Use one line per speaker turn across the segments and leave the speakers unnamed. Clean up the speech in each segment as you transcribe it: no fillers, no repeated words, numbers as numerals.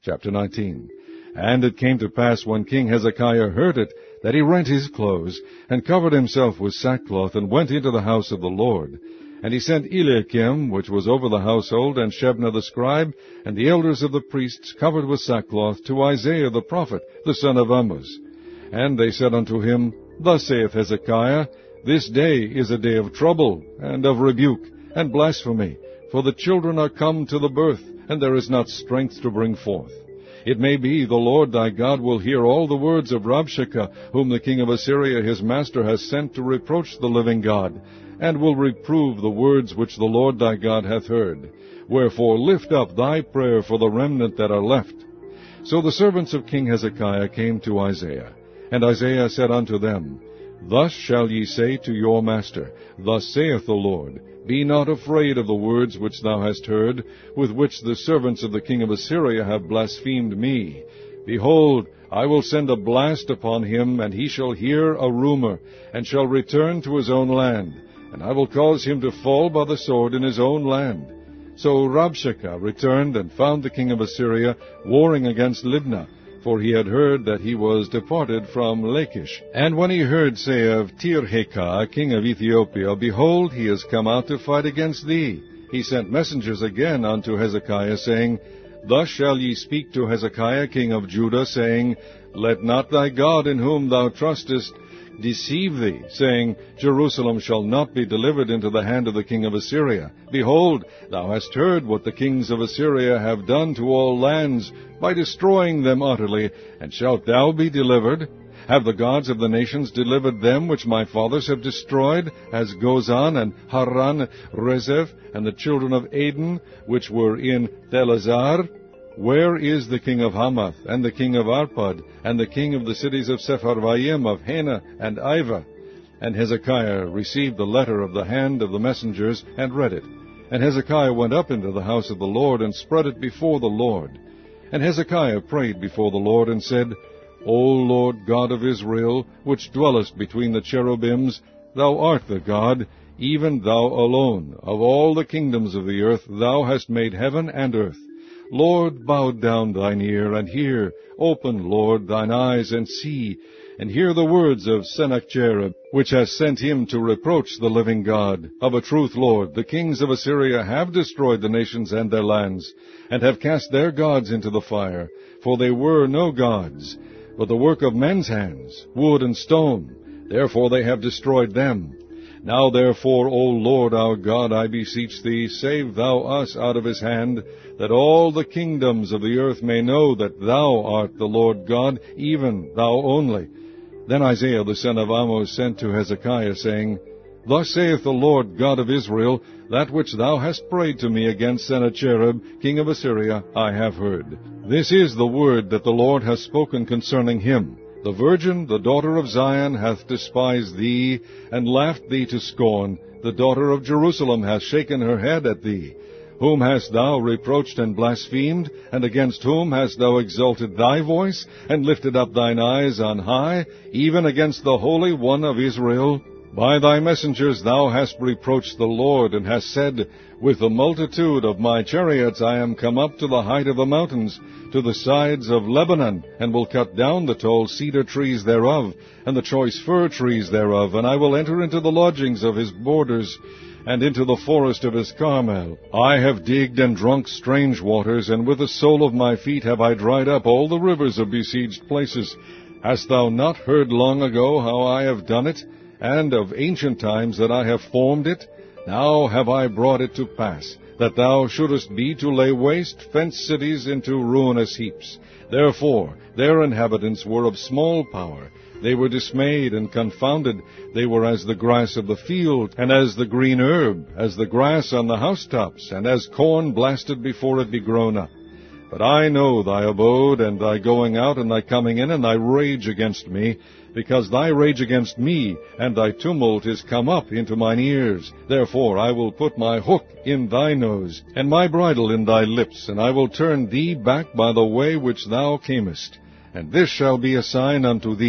Chapter 19. And it came to pass, when King Hezekiah heard it, that he rent his clothes, and covered himself with sackcloth, and went into the house of the Lord. And he sent Eliakim, which was over the household, and Shebna the scribe, and the elders of the priests, covered with sackcloth, to Isaiah the prophet, the son of Amoz. And they said unto him, Thus saith Hezekiah, This day is a day of trouble, and of rebuke, and blasphemy, for the children are come to the birth, and there is not strength to bring forth. It may be the Lord thy God will hear all the words of Rabshakeh, whom the king of Assyria his master has sent to reproach the living God, and will reprove the words which the Lord thy God hath heard. Wherefore lift up thy prayer for the remnant that are left. So the servants of King Hezekiah came to Isaiah. And Isaiah said unto them, Thus shall ye say to your master, Thus saith the Lord, Be not afraid of the words which thou hast heard, with which the servants of the king of Assyria have blasphemed me. Behold, I will send a blast upon him, and he shall hear a rumor, and shall return to his own land. And I will cause him to fall by the sword in his own land. So Rabshakeh returned, and found the king of Assyria warring against Libnah, for he had heard that he was departed from Lachish. And when he heard say of Tirhakah, king of Ethiopia, Behold, he is come out to fight against thee, he sent messengers again unto Hezekiah, saying, Thus shall ye speak to Hezekiah, king of Judah, saying, Let not thy God in whom thou trustest deceive thee, saying, Jerusalem shall not be delivered into the hand of the king of Assyria. Behold, thou hast heard what the kings of Assyria have done to all lands, by destroying them utterly, and shalt thou be delivered? Have the gods of the nations delivered them which my fathers have destroyed, as Gozan and Haran, Rezeph, and the children of Aden, which were in Telassar? Where is the king of Hamath, and the king of Arpad, and the king of the cities of Sepharvaim, of Hena, and Ivah? And Hezekiah received the letter of the hand of the messengers, and read it. And Hezekiah went up into the house of the Lord, and spread it before the Lord. And Hezekiah prayed before the Lord, and said, O Lord God of Israel, which dwellest between the cherubims, thou art the God, even thou alone. Of all the kingdoms of the earth thou hast made heaven and earth. Lord, bow down thine ear, and hear. Open, Lord, thine eyes, and see, and hear the words of Sennacherib, which has sent him to reproach the living God. Of a truth, Lord, the kings of Assyria have destroyed the nations and their lands, and have cast their gods into the fire, for they were no gods, but the work of men's hands, wood and stone. Therefore they have destroyed them. Now therefore, O Lord our God, I beseech thee, save thou us out of his hand, that all the kingdoms of the earth may know that thou art the Lord God, even thou only. Then Isaiah the son of Amoz sent to Hezekiah, saying, Thus saith the Lord God of Israel, That which thou hast prayed to me against Sennacherib, king of Assyria, I have heard. This is the word that the Lord hath spoken concerning him. The virgin, the daughter of Zion, hath despised thee, and laughed thee to scorn. The daughter of Jerusalem hath shaken her head at thee. Whom hast thou reproached and blasphemed? And against whom hast thou exalted thy voice, and lifted up thine eyes on high, even against the Holy One of Israel? By thy messengers thou hast reproached the Lord, and hast said, With the multitude of my chariots I am come up to the height of the mountains, to the sides of Lebanon, and will cut down the tall cedar trees thereof, and the choice fir trees thereof, and I will enter into the lodgings of his borders, and into the forest of his Carmel. I have digged and drunk strange waters, and with the sole of my feet have I dried up all the rivers of besieged places. Hast thou not heard long ago how I have done it, and of ancient times that I have formed it? Now have I brought it to pass, that thou shouldest be to lay waste fenced cities into ruinous heaps. Therefore their inhabitants were of small power. They were dismayed and confounded. They were as the grass of the field, and as the green herb, as the grass on the housetops, and as corn blasted before it be grown up. But I know thy abode, and thy going out, and thy coming in, and thy rage against me, because thy rage against me, and thy tumult is come up into mine ears. Therefore I will put my hook in thy nose, and my bridle in thy lips, and I will turn thee back by the way which thou camest. And this shall be a sign unto thee.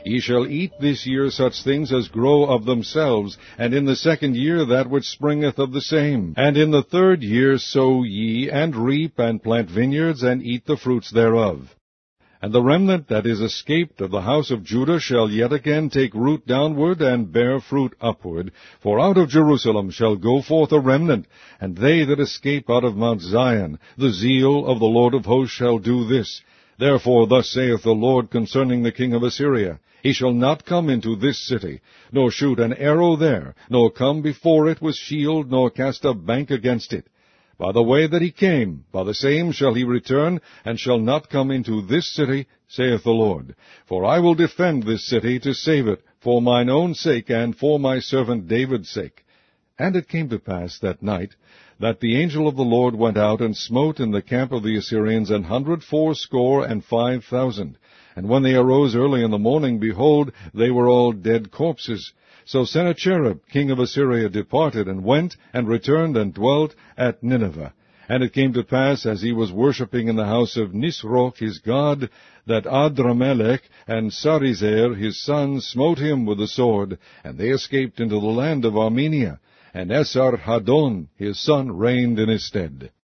Ye shall eat this year such things as grow of themselves, and in the second year that which springeth of the same. And in the third year sow ye, and reap, and plant vineyards, and eat the fruits thereof. And the remnant that is escaped of the house of Judah shall yet again take root downward, and bear fruit upward. For out of Jerusalem shall go forth a remnant, and they that escape out of Mount Zion. The zeal of the Lord of hosts shall do this. Therefore thus saith the Lord concerning the king of Assyria, He shall not come into this city, nor shoot an arrow there, nor come before it with shield, nor cast a bank against it. By the way that he came, by the same shall he return, and shall not come into this city, saith the Lord. For I will defend this city to save it, for mine own sake, and for my servant David's sake. And it came to pass that night, that the angel of the Lord went out and smote in the camp of the Assyrians 185,000. And when they arose early in the morning, behold, they were all dead corpses. So Sennacherib king of Assyria departed, and went, and returned, and dwelt at Nineveh. And it came to pass, as he was worshipping in the house of Nisroch his god, that Adramelech and Sarezer his son smote him with the sword, and they escaped into the land of Armenia. And Esarhaddon his son reigned in his stead.